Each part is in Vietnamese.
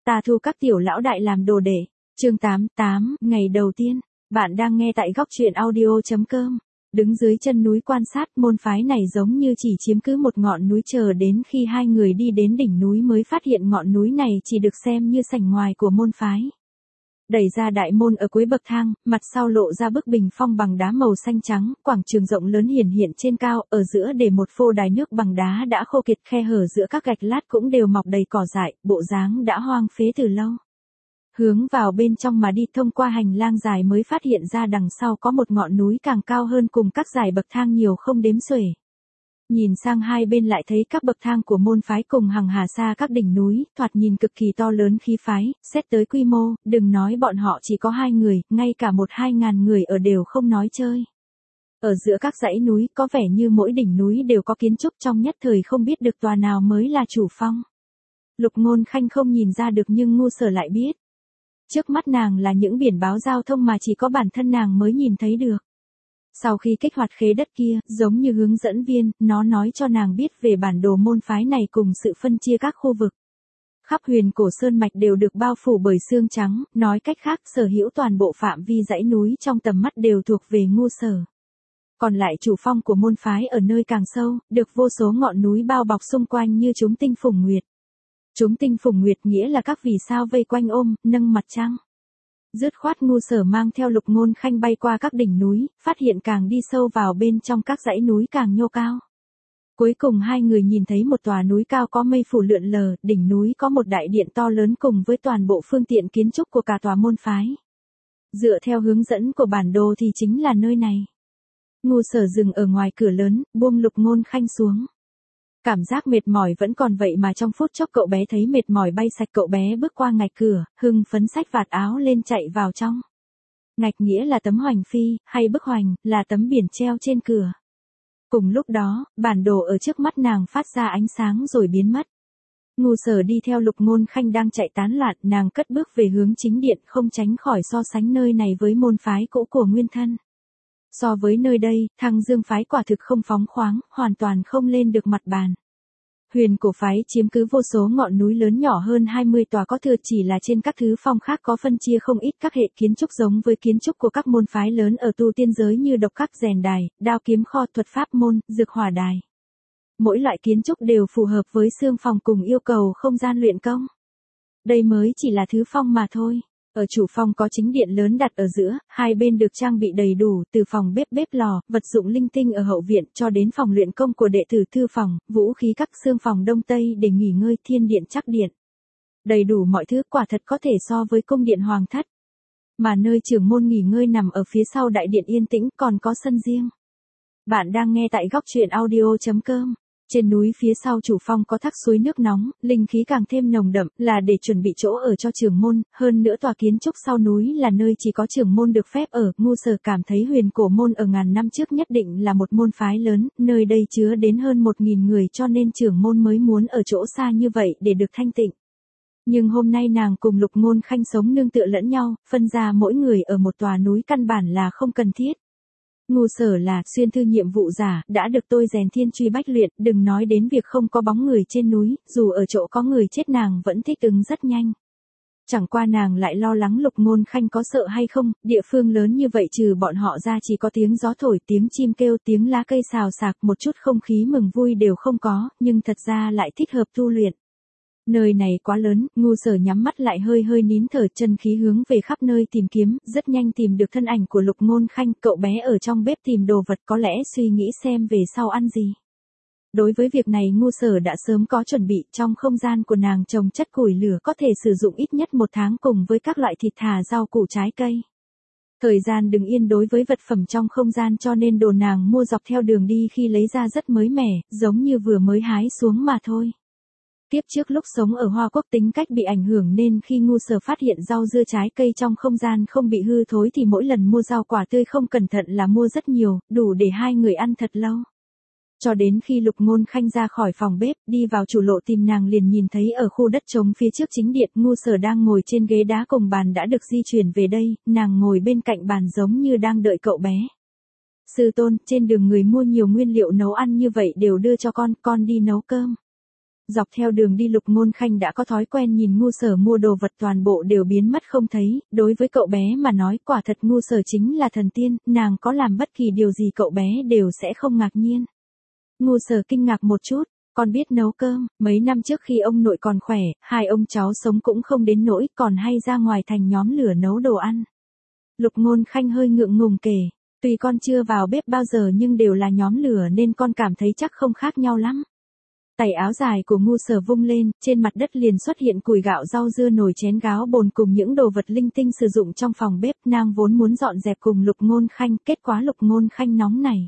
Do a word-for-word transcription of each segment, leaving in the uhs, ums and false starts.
Ta thu các tiểu lão đại làm đồ đệ. Chương tám mươi tám, ngày đầu tiên. Bạn đang nghe tại góc truyện audio chấm com. Đứng dưới chân núi quan sát, môn phái này giống như chỉ chiếm cứ một ngọn núi, chờ đến khi hai người đi đến đỉnh núi mới phát hiện ngọn núi này chỉ được xem như sảnh ngoài của môn phái. Đẩy ra đại môn ở cuối bậc thang, mặt sau lộ ra bức bình phong bằng đá màu xanh trắng, quảng trường rộng lớn hiển hiện trên cao, ở giữa để một phô đài nước bằng đá đã khô kiệt, khe hở giữa các gạch lát cũng đều mọc đầy cỏ dại, bộ dáng đã hoang phế từ lâu. Hướng vào bên trong mà đi, thông qua hành lang dài mới phát hiện ra đằng sau có một ngọn núi càng cao hơn cùng các dải bậc thang nhiều không đếm xuể. Nhìn sang hai bên lại thấy các bậc thang của môn phái cùng hằng hà xa các đỉnh núi, thoạt nhìn cực kỳ to lớn khí phái, xét tới quy mô, đừng nói bọn họ chỉ có hai người, ngay cả một hai ngàn người ở đều không nói chơi. Ở giữa các dãy núi có vẻ như mỗi đỉnh núi đều có kiến trúc, trong nhất thời không biết được tòa nào mới là chủ phong. Lục Ngôn Khanh không nhìn ra được nhưng Ngu Sở lại biết. Trước mắt nàng là những biển báo giao thông mà chỉ có bản thân nàng mới nhìn thấy được. Sau khi kích hoạt khế đất kia, giống như hướng dẫn viên, nó nói cho nàng biết về bản đồ môn phái này cùng sự phân chia các khu vực. Khắp Huyền Cổ Sơn mạch đều được bao phủ bởi sương trắng, nói cách khác sở hữu toàn bộ phạm vi dãy núi trong tầm mắt đều thuộc về Ngu Sở. Còn lại chủ phong của môn phái ở nơi càng sâu, được vô số ngọn núi bao bọc xung quanh như chúng tinh phùng nguyệt. Chúng tinh phùng nguyệt nghĩa là các vì sao vây quanh ôm, nâng mặt trăng. Dứt khoát Ngu Sở mang theo Lục Ngôn Khanh bay qua các đỉnh núi, phát hiện càng đi sâu vào bên trong các dãy núi càng nhô cao. Cuối cùng hai người nhìn thấy một tòa núi cao có mây phủ lượn lờ, đỉnh núi có một đại điện to lớn cùng với toàn bộ phương tiện kiến trúc của cả tòa môn phái. Dựa theo hướng dẫn của bản đồ thì chính là nơi này. Ngu Sở dừng ở ngoài cửa lớn, buông Lục Ngôn Khanh xuống. Cảm giác mệt mỏi vẫn còn vậy mà trong phút chốc cậu bé thấy mệt mỏi bay sạch, cậu bé bước qua ngạch cửa, hưng phấn xách vạt áo lên chạy vào trong. Ngạch nghĩa là tấm hoành phi, hay bức hoành, là tấm biển treo trên cửa. Cùng lúc đó, bản đồ ở trước mắt nàng phát ra ánh sáng rồi biến mất. Ngu Sở đi theo Lục Ngôn Khanh đang chạy tán loạn, nàng cất bước về hướng chính điện, không tránh khỏi so sánh nơi này với môn phái cũ của nguyên thân. So với nơi đây, Thăng Dương phái quả thực không phóng khoáng, hoàn toàn không lên được mặt bàn. Huyền Cổ phái chiếm cứ vô số ngọn núi lớn nhỏ hơn hai mươi tòa có thừa, chỉ là trên các thứ phong khác có phân chia không ít các hệ kiến trúc giống với kiến trúc của các môn phái lớn ở tu tiên giới như độc khắc rèn đài, đao kiếm kho, thuật pháp môn, dược hỏa đài. Mỗi loại kiến trúc đều phù hợp với xương phòng cùng yêu cầu không gian luyện công. Đây mới chỉ là thứ phong mà thôi. Ở chủ phong có chính điện lớn đặt ở giữa, hai bên được trang bị đầy đủ, từ phòng bếp bếp lò, vật dụng linh tinh ở hậu viện cho đến phòng luyện công của đệ tử thư phòng, vũ khí các xương phòng đông tây để nghỉ ngơi, thiên điện chắc điện. Đầy đủ mọi thứ, quả thật có thể so với cung điện hoàng thất. Mà nơi trưởng môn nghỉ ngơi nằm ở phía sau đại điện yên tĩnh, còn có sân riêng. Bạn đang nghe tại góc truyện audio chấm com. Trên núi phía sau chủ phong có thác suối nước nóng, linh khí càng thêm nồng đậm, là để chuẩn bị chỗ ở cho trưởng môn, hơn nữa tòa kiến trúc sau núi là nơi chỉ có trưởng môn được phép ở. Ngu Sở cảm thấy Huyền Cổ môn ở ngàn năm trước nhất định là một môn phái lớn, nơi đây chứa đến hơn một nghìn người cho nên trưởng môn mới muốn ở chỗ xa như vậy để được thanh tịnh. Nhưng hôm nay nàng cùng Lục Ngôn Khanh sống nương tựa lẫn nhau, phân ra mỗi người ở một tòa núi căn bản là không cần thiết. Ngu Sở là xuyên thư nhiệm vụ giả, đã được tôi rèn thiên truy bách luyện, đừng nói đến việc không có bóng người trên núi, dù ở chỗ có người chết nàng vẫn thích ứng rất nhanh. Chẳng qua nàng lại lo lắng Lục Ngôn Khanh có sợ hay không, địa phương lớn như vậy trừ bọn họ ra chỉ có tiếng gió thổi, tiếng chim kêu, tiếng lá cây xào xạc, một chút không khí mừng vui đều không có, nhưng thật ra lại thích hợp tu luyện. Nơi này quá lớn, Ngu Sở nhắm mắt lại hơi hơi nín thở, chân khí hướng về khắp nơi tìm kiếm, rất nhanh tìm được thân ảnh của Lục Ngôn Khanh, cậu bé ở trong bếp tìm đồ vật, có lẽ suy nghĩ xem về sau ăn gì. Đối với việc này Ngu Sở đã sớm có chuẩn bị, trong không gian của nàng trồng chất củi lửa có thể sử dụng ít nhất một tháng cùng với các loại thịt thà, rau củ, trái cây. Thời gian đứng yên đối với vật phẩm trong không gian cho nên đồ nàng mua dọc theo đường đi khi lấy ra rất mới mẻ, giống như vừa mới hái xuống mà thôi. Tiếp trước lúc sống ở Hoa Quốc tính cách bị ảnh hưởng nên khi Ngu Sở phát hiện rau dưa trái cây trong không gian không bị hư thối thì mỗi lần mua rau quả tươi không cẩn thận là mua rất nhiều, đủ để hai người ăn thật lâu. Cho đến khi Lục Ngôn Khanh ra khỏi phòng bếp, đi vào chủ lộ tìm nàng liền nhìn thấy ở khu đất trống phía trước chính điện, Ngu Sở đang ngồi trên ghế đá cùng bàn đã được di chuyển về đây, nàng ngồi bên cạnh bàn giống như đang đợi cậu bé. Sư tôn, trên đường người mua nhiều nguyên liệu nấu ăn như vậy đều đưa cho con, con đi nấu cơm. Dọc theo đường đi Lục Ngôn Khanh đã có thói quen nhìn Ngu Sở mua đồ vật toàn bộ đều biến mất không thấy, đối với cậu bé mà nói quả thật Ngu Sở chính là thần tiên, nàng có làm bất kỳ điều gì cậu bé đều sẽ không ngạc nhiên. Ngu Sở kinh ngạc một chút, con biết nấu cơm, mấy năm trước khi ông nội còn khỏe, hai ông cháu sống cũng không đến nỗi còn hay ra ngoài thành nhóm lửa nấu đồ ăn. Lục Ngôn Khanh hơi ngượng ngùng kể, tuy con chưa vào bếp bao giờ nhưng đều là nhóm lửa nên con cảm thấy chắc không khác nhau lắm. Tay áo dài của Ngu Sở vung lên, trên mặt đất liền xuất hiện củi gạo rau dưa nồi chén gáo bồn cùng những đồ vật linh tinh sử dụng trong phòng bếp. Nàng vốn muốn dọn dẹp cùng Lục Ngôn Khanh, kết quả Lục Ngôn Khanh nóng này.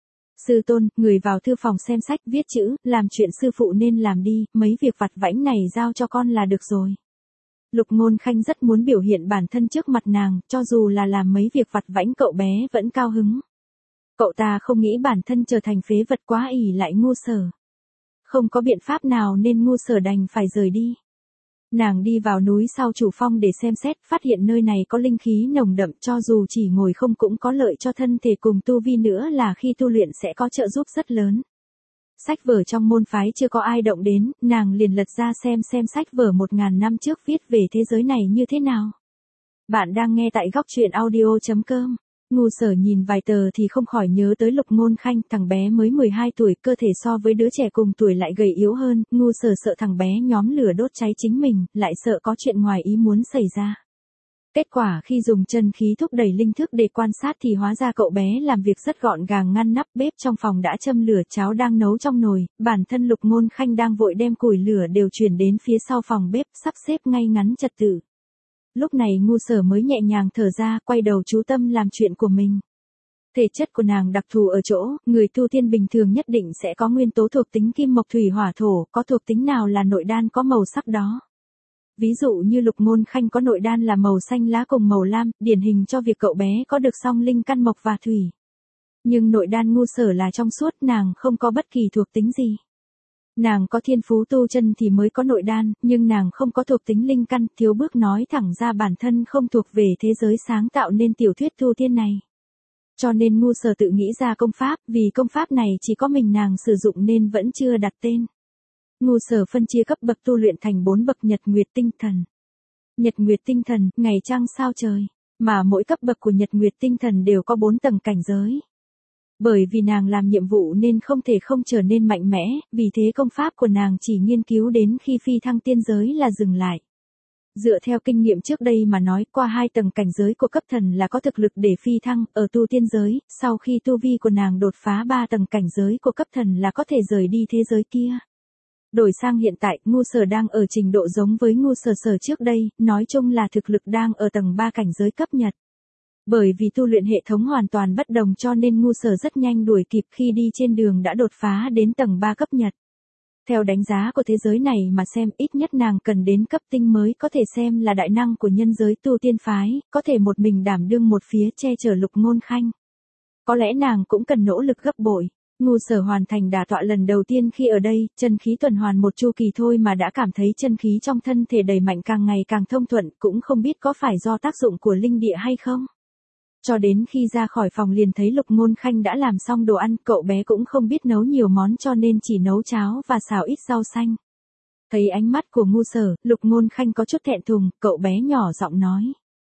Sư tôn, người vào thư phòng xem sách viết chữ, làm chuyện sư phụ nên làm đi, mấy việc vặt vãnh này giao cho con là được rồi. Lục Ngôn Khanh rất muốn biểu hiện bản thân trước mặt nàng, cho dù là làm mấy việc vặt vãnh cậu bé vẫn cao hứng. Cậu ta không nghĩ bản thân trở thành phế vật quá ỷ lại Ngu Sở. Không có biện pháp nào nên Ngu Sở đành phải rời đi. Nàng đi vào núi sau chủ phong để xem xét, phát hiện nơi này có linh khí nồng đậm, cho dù chỉ ngồi không cũng có lợi cho thân thể cùng tu vi, nữa là khi tu luyện sẽ có trợ giúp rất lớn. Sách vở trong môn phái chưa có ai động đến, nàng liền lật ra xem xem sách vở một ngàn năm trước viết về thế giới này như thế nào. Bạn đang nghe tại góc truyện audio chấm com. Ngu Sở nhìn vài tờ thì không khỏi nhớ tới Lục Ngôn Khanh, thằng bé mới mười hai tuổi, cơ thể so với đứa trẻ cùng tuổi lại gầy yếu hơn, Ngu Sở sợ thằng bé nhóm lửa đốt cháy chính mình, lại sợ có chuyện ngoài ý muốn xảy ra. Kết quả khi dùng chân khí thúc đẩy linh thức để quan sát thì hóa ra cậu bé làm việc rất gọn gàng, ngăn nắp bếp trong phòng đã châm lửa, cháo đang nấu trong nồi, bản thân Lục Ngôn Khanh đang vội đem củi lửa đều chuyển đến phía sau phòng bếp, sắp xếp ngay ngắn trật tự. Lúc này Ngu Sở mới nhẹ nhàng thở ra, quay đầu chú tâm làm chuyện của mình. Thể chất của nàng đặc thù ở chỗ, người tu tiên bình thường nhất định sẽ có nguyên tố thuộc tính kim mộc thủy hỏa thổ, có thuộc tính nào là nội đan có màu sắc đó. Ví dụ như Lục Ngôn Khanh có nội đan là màu xanh lá cùng màu lam, điển hình cho việc cậu bé có được song linh căn mộc và thủy. Nhưng nội đan Ngu Sở là trong suốt, nàng không có bất kỳ thuộc tính gì. Nàng có thiên phú tu chân thì mới có nội đan, nhưng nàng không có thuộc tính linh căn, thiếu bước nói thẳng ra bản thân không thuộc về thế giới sáng tạo nên tiểu thuyết tu tiên này. Cho nên Ngu Sở tự nghĩ ra công pháp, vì công pháp này chỉ có mình nàng sử dụng nên vẫn chưa đặt tên. Ngu Sở phân chia cấp bậc tu luyện thành bốn bậc: nhật nguyệt tinh thần. Nhật nguyệt tinh thần, ngày trăng sao trời, mà mỗi cấp bậc của nhật nguyệt tinh thần đều có bốn tầng cảnh giới. Bởi vì nàng làm nhiệm vụ nên không thể không trở nên mạnh mẽ, vì thế công pháp của nàng chỉ nghiên cứu đến khi phi thăng tiên giới là dừng lại. Dựa theo kinh nghiệm trước đây mà nói, qua hai tầng cảnh giới của cấp thần là có thực lực để phi thăng, ở tu tiên giới, sau khi tu vi của nàng đột phá ba tầng cảnh giới của cấp thần là có thể rời đi thế giới kia. Đổi sang hiện tại, Ngu Sở đang ở trình độ giống với Ngu Sở Sở trước đây, nói chung là thực lực đang ở tầng ba cảnh giới cấp nhật. Bởi vì tu luyện hệ thống hoàn toàn bất đồng cho nên Ngu Sở rất nhanh đuổi kịp, khi đi trên đường đã đột phá đến tầng ba cấp nhật. Theo đánh giá của thế giới này mà xem, ít nhất nàng cần đến cấp tinh mới có thể xem là đại năng của nhân giới tu tiên phái, có thể một mình đảm đương một phía che chở Lục Ngôn Khanh. Có lẽ nàng cũng cần nỗ lực gấp bội. Ngu Sở hoàn thành đả tọa lần đầu tiên khi ở đây, chân khí tuần hoàn một chu kỳ thôi mà đã cảm thấy chân khí trong thân thể đầy mạnh, càng ngày càng thông thuận, cũng không biết có phải do tác dụng của linh địa hay không. Cho đến khi ra khỏi phòng liền thấy Lục Ngôn Khanh đã làm xong đồ ăn, cậu bé cũng không biết nấu nhiều món cho nên chỉ nấu cháo và xào ít rau xanh. Thấy ánh mắt của Ngu Sở, Lục Ngôn Khanh có chút thẹn thùng, cậu bé nhỏ giọng nói.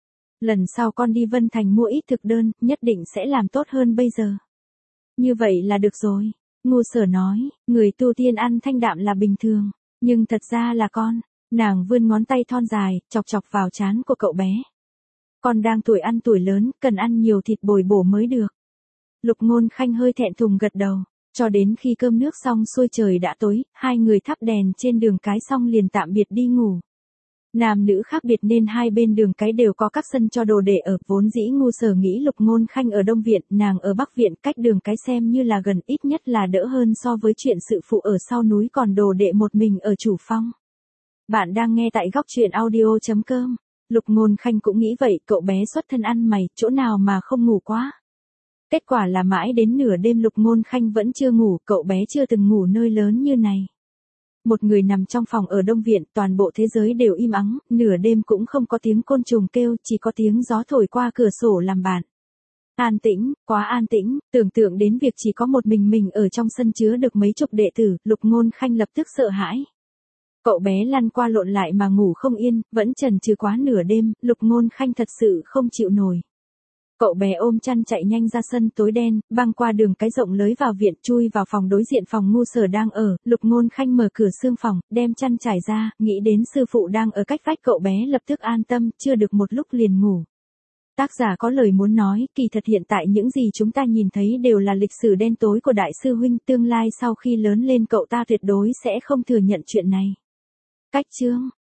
Lần sau con đi Vân Thành mua ít thực đơn, nhất định sẽ làm tốt hơn bây giờ. Như vậy là được rồi. Ngu Sở nói, người tu tiên ăn thanh đạm là bình thường, nhưng thật ra là con. Nàng vươn ngón tay thon dài, chọc chọc vào trán của cậu bé. Con đang tuổi ăn tuổi lớn, cần ăn nhiều thịt bồi bổ mới được. Lục Ngôn Khanh hơi thẹn thùng gật đầu, cho đến khi cơm nước xong xuôi trời đã tối, hai người thắp đèn trên đường cái xong liền tạm biệt đi ngủ. Nam nữ khác biệt nên hai bên đường cái đều có các sân cho đồ để ở, vốn dĩ Ngu Sở nghĩ Lục Ngôn Khanh ở Đông Viện, nàng ở Bắc Viện, cách đường cái xem như là gần, ít nhất là đỡ hơn so với chuyện sự phụ ở sau núi còn đồ đệ một mình ở chủ phong. Bạn đang nghe tại góc truyện audio chấm com. Lục Ngôn Khanh cũng nghĩ vậy, cậu bé xuất thân ăn mày, chỗ nào mà không ngủ quá. Kết quả là mãi đến nửa đêm Lục Ngôn Khanh vẫn chưa ngủ, cậu bé chưa từng ngủ nơi lớn như này. Một người nằm trong phòng ở Đông Viện, toàn bộ thế giới đều im ắng, nửa đêm cũng không có tiếng côn trùng kêu, chỉ có tiếng gió thổi qua cửa sổ làm bạn. An tĩnh, quá an tĩnh, tưởng tượng đến việc chỉ có một mình mình ở trong sân chứa được mấy chục đệ tử, Lục Ngôn Khanh lập tức sợ hãi. Cậu bé lăn qua lộn lại mà ngủ không yên, vẫn chần chừ quá nửa đêm, Lục Ngôn Khanh thật sự không chịu nổi. Cậu bé ôm chăn chạy nhanh ra sân tối đen, băng qua đường cái rộng lưới vào viện, chui vào phòng đối diện phòng Ngu Sở đang ở. Lục Ngôn Khanh mở cửa xương phòng, đem chăn trải ra, nghĩ đến sư phụ đang ở cách vách, cậu bé lập tức an tâm, chưa được một lúc liền ngủ. Tác giả có lời muốn nói, kỳ thật hiện tại những gì chúng ta nhìn thấy đều là lịch sử đen tối của đại sư huynh, tương lai sau khi lớn lên cậu ta tuyệt đối sẽ không thừa nhận chuyện này. Cách chương